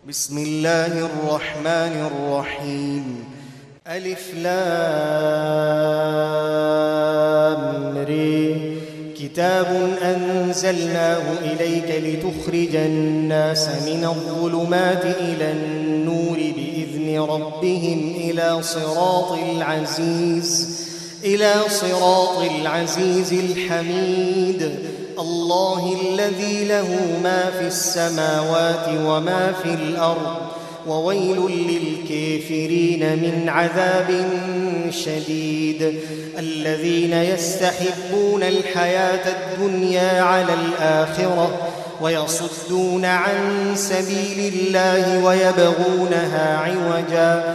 بسم الله الرحمن الرحيم. ألف لام ر. كتاب أنزلناه إليك لتخرج الناس من الظلمات إلى النور بإذن ربهم إلى صراط العزيز الحميد. الله الذي له ما في السماوات وما في الأرض، وويل للكافرين من عذاب شديد. الذين يستحبون الحياة الدنيا على الآخرة ويصدون عن سبيل الله ويبغونها عوجا،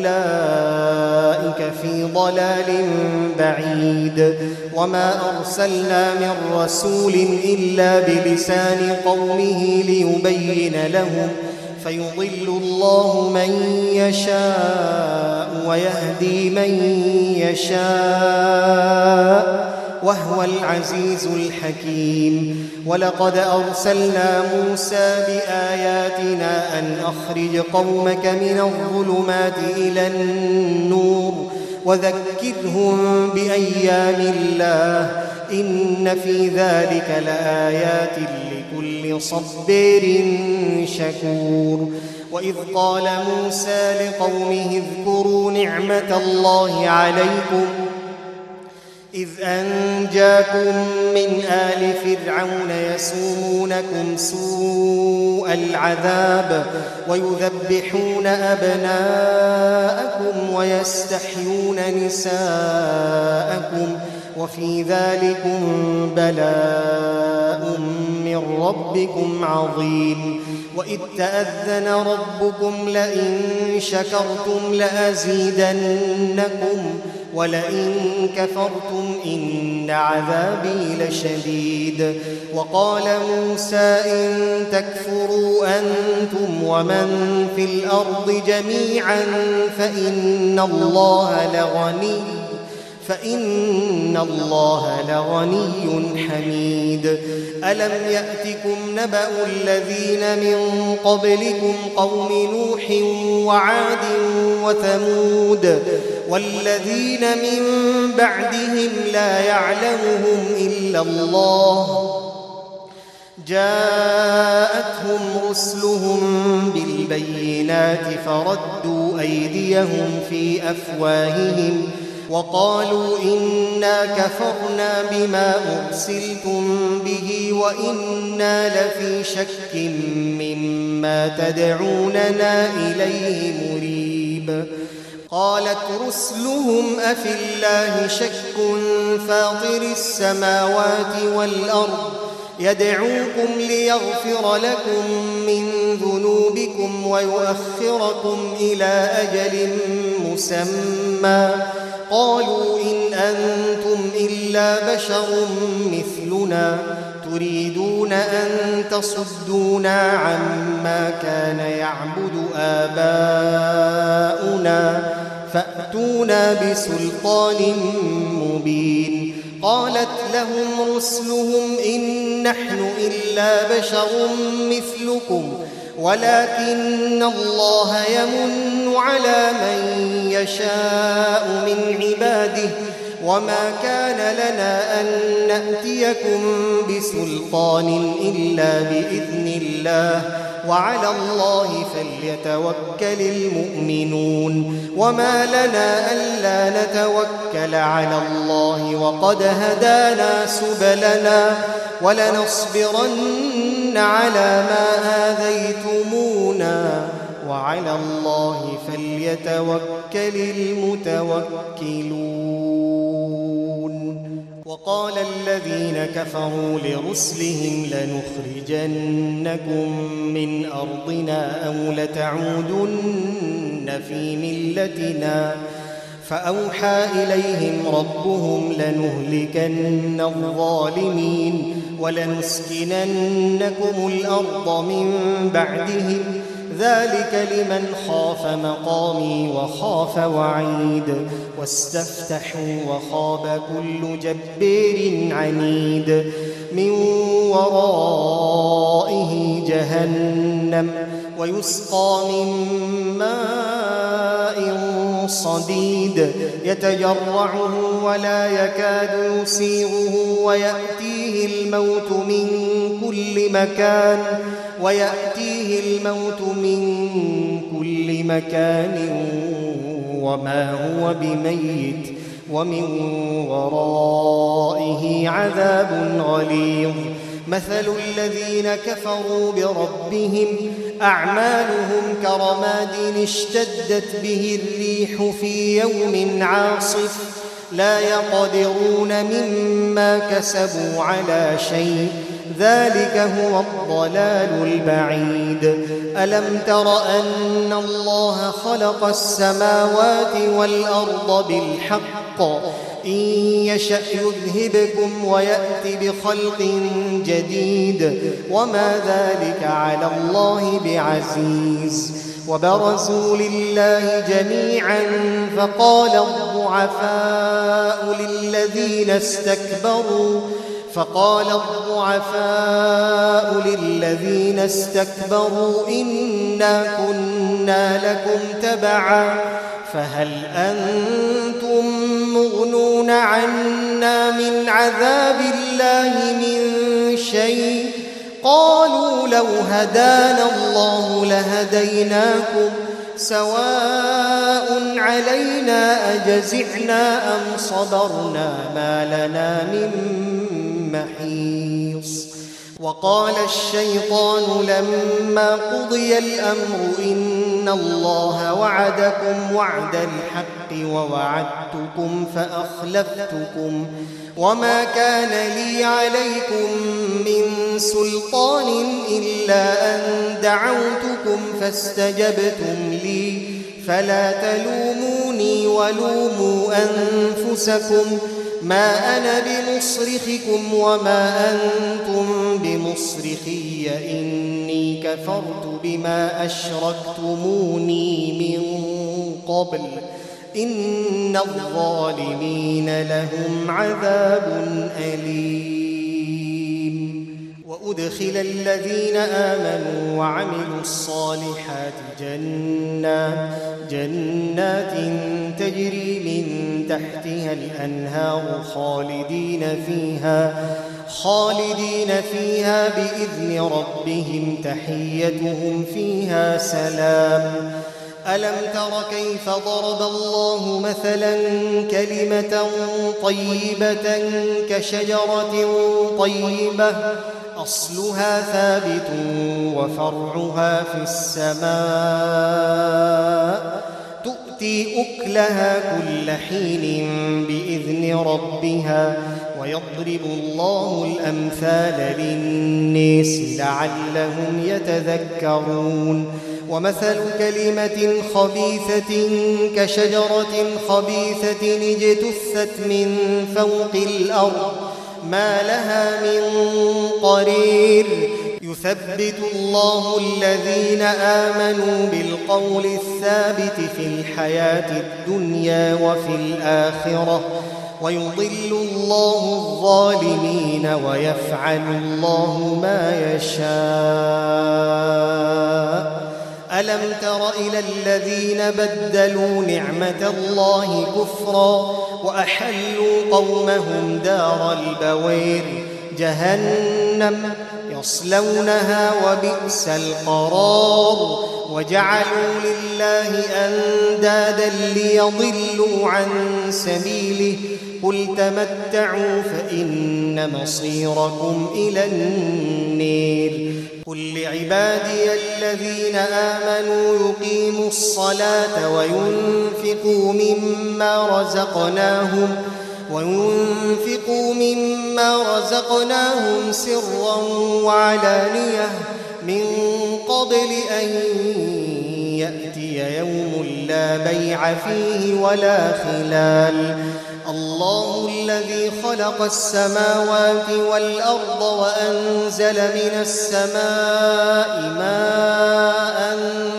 أولئك في ضلال بعيد. وما أرسلنا من رسول إلا بلسان قومه ليبين لهم، فيضل الله من يشاء ويهدي من يشاء، وهو العزيز الحكيم. ولقد أرسلنا موسى بآياتنا أن أخرج قومك من الظلمات إلى النور وذكرهم بأيام الله، إن في ذلك لآيات لكل صبار شكور. وإذ قال موسى لقومه اذكروا نعمة الله عليكم إذ أنجاكم من آل فرعون يسومونكم سوء العذاب ويذبحون أبناءكم ويستحيون نساءكم، وفي ذلكم بلاء من ربكم عظيم. وإذ تأذن ربكم لئن شكرتم لأزيدنكم ولئن كفرتم إن عذابي لشديد. وقال موسى إن تكفروا أنتم ومن في الأرض جميعا فإن الله لغني حميد. ألم يأتكم نبأ الذين من قبلكم قوم نوح وعاد وثمود والذين من بعدهم لا يعلمهم إلا الله، جاءتهم رسلهم بالبينات فردوا أيديهم في أفواههم وقالوا إنا كفرنا بما أرسلتم به وإنا لفي شك مما تدعوننا إليه مريب. قالت رسلهم أفي الله شك فاطر السماوات والأرض يدعوكم ليغفر لكم من ذنوبكم ويؤخركم إلى أجل مسمى، قالوا إن أنتم إلا بشر مثلنا تريدون أن تصدونا عما كان يعبد آباؤنا فأتونا بسلطان مبين. قالت لهم رسلهم إن نحن إلا بشر مثلكم ولكن الله يمن على من يشاء من عباده، وما كان لنا أن نأتيكم بسلطان إلا بإذن الله، وعلى الله فليتوكل المؤمنون. وما لنا ألا نتوكل على الله وقد هدانا سبلنا ولنصبرن على ما آذيتمونا وعلى الله فليتوكل المتوكلون. وقال الذين كفروا لرسلهم لنخرجنكم من أرضنا أو لتعودن في ملتنا، فأوحى إليهم ربهم لنهلكن الظالمين ولنسكننكم الأرض من بعدهم، ذلك لمن خاف مقامي وخاف وعيد. واستفتحوا وخاب كل جبار عنيد من ورائه جهنم ويسقى من ماء صديد يتجرعه ولا يكاد يسيغه ويأتيه الموت من كل مكان وما هو بميت ومن ورائه عذاب غليظ مثل الذين كفروا بربهم أعمالهم كرماد اشتدت به الريح في يوم عاصف لا يقدرون مما كسبوا على شيء ذلك هو الضلال البعيد ألم تر أن الله خلق السماوات والأرض بالحق إن يشأ يذهبكم ويأت بخلق جديد وما ذلك على الله بعزيز وبرزوا لله جميعا فقال الضعفاء للذين استكبروا إنا كنا لكم تبعا فهل أنتم مغنون عنا من عذاب الله من شيء قالوا لو هدانا الله لهديناكم سواء علينا أجزعنا أم صبرنا ما لنا من محيص وقال الشيطان لما قضي الأمر إن الله وعدكم وعد الحق ووعدتكم فأخلفتكم وما كان لي عليكم من سلطان إلا أن دعوتكم فاستجبتم لي فلا تلوموني ولوموا أنفسكم ما أنا بمصرخكم وما أنتم بمصرخي إني كفرت بما أشركتموني من قبل إن الظالمين لهم عذاب أليم وأدخل الذين آمنوا وعملوا الصالحات جنات تجري من تحتها الأنهار خالدين فيها بإذن ربهم تحيتهم فيها سلام ألم تر كيف ضرب الله مثلا كلمة طيبة كشجرة طيبة أصلها ثابت وفرعها في السماء تؤتي أكلها كل حين بإذن ربها ويضرب الله الأمثال للناس لعلهم يتذكرون ومثل كلمة خبيثة كشجرة خبيثة اجتثت من فوق الأرض ما لها من قرير يثبت الله الذين آمنوا بالقول الثابت في الحياة الدنيا وفي الآخرة ويضل الله الظالمين ويفعل الله ما يشاء ألم تر إلى الذين بدلوا نعمة الله كفرا وأحلوا قومهم دار البوير جهنم يصلونها وبئس القرار وجعلوا لله أندادا ليضلوا عن سبيله قل تمتعوا فإن مصيركم إلى النير قل لعبادي الذين آمنوا يقيموا الصلاة وينفقوا مما رزقناهم سرا وعلانية من قبل أن يأتي يوم لا بيع فيه ولا خلال الله الذي خلق السماوات والأرض وأنزل من السماء ماء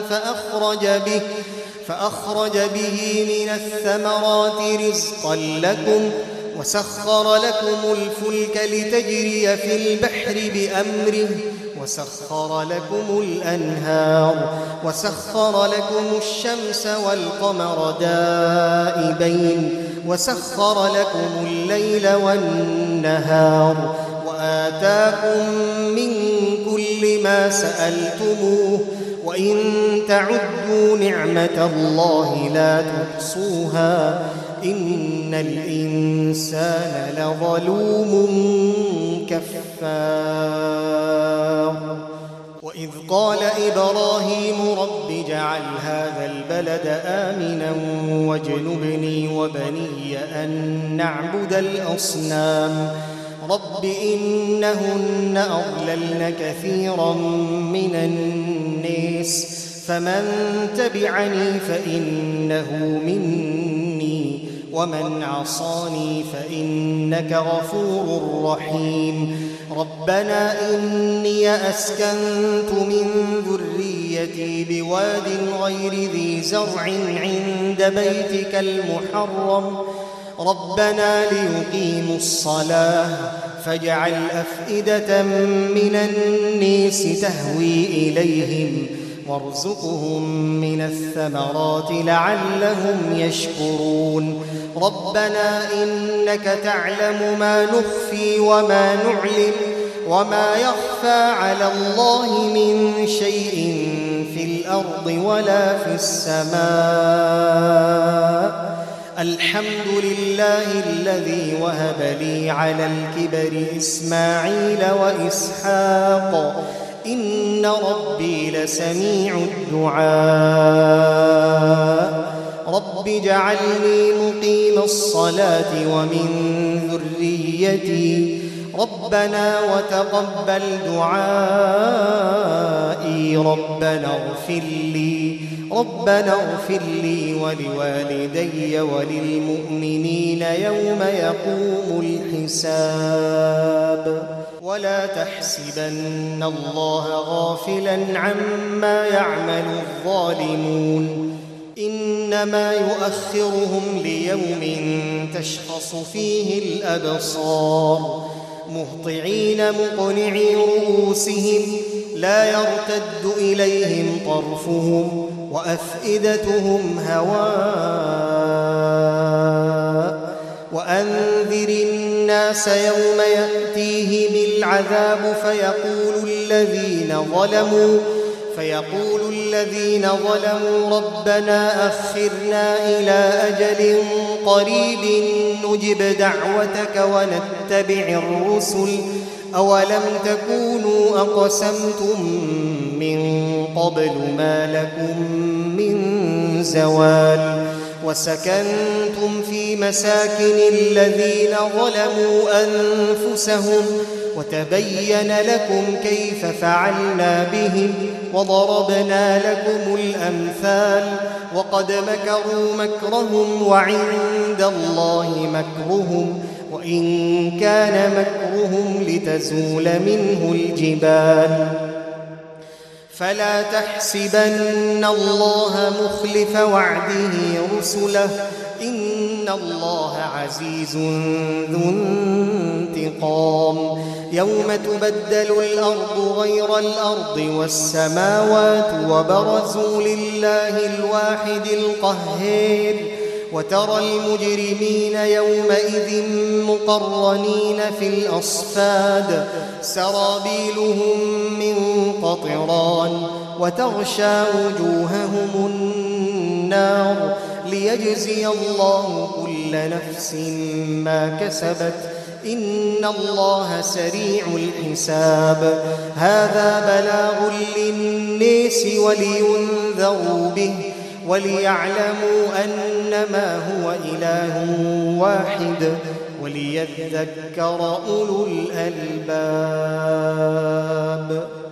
فأخرج به من الثمرات رزقا لكم وسخر لكم الفلك لتجري في البحر بأمره وسخر لكم الأنهار وسخر لكم الشمس والقمر دائبين وسخر لكم الليل والنهار وآتاكم من كل ما سألتموه وإن تعدوا نعمة الله لا تحصوها إن الإنسان لظلوم كفار وإذ قال إبراهيم رب اجعل هذا البلد آمنا واجنبني وبني أن نعبد الأصنام رب إنهن أضللن كثيرا من الناس فمن تبعني فإنه مني ومن عصاني فإنك غفور رحيم ربنا إني أسكنت من ذريتي بواد غير ذي زرع عند بيتك المحرم ربنا ليقيموا الصلاة فاجعل أفئدة من الناس تهوي إليهم وارزقهم من الثمرات لعلهم يشكرون ربنا إنك تعلم ما نخفي وما نعلن وما يخفى على الله من شيء في الأرض ولا في السماء الحمد لله الذي وهب لي على الكبر إسماعيل وإسحاق إن ربي لسميع الدعاء رب اجعلني مقيم الصلاة ومن ذريتي ربنا وتقبل دعائي ربنا اغفر لي ولوالدي وللمؤمنين يوم يقوم الحساب ولا تحسبن الله غافلا عما يعمل الظالمون إنما يؤخرهم ليوم تشخص فيه الأبصار مهطعين مقنعي رؤوسهم لا يرتد إليهم طرفهم وأفئدتهم هواء وأنذر الناس يوم يأتيهم العذاب فيقول الذين ظلموا ربنا أخرنا إلى أجل قريب نجب دعوتك ونتبع الرسل أولم تكونوا أقسمتم من قبل ما لكم من زوال وسكنتم في مساكن الذين ظلموا أنفسهم وتبين لكم كيف فعلنا بهم وضربنا لكم الأمثال وقد مكروا مكرهم وعند الله مكرهم وإن كان مكرهم لتزول منه الجبال فلا تحسبن الله مخلف وعده رسله إن الله عزيز ذو انتقام يوم تبدل الأرض غير الأرض والسماوات وبرزوا لله الواحد القهار وترى المجرمين يومئذ مقرنين في الأصفاد سرابيلهم من قطران وتغشى وجوههم النار ليجزي الله كل نفس ما كسبت إن الله سريع الحساب هذا بلاغ للناس ولينذروا به وليعلموا أنما هو إله واحد وليذكر أولو الألباب.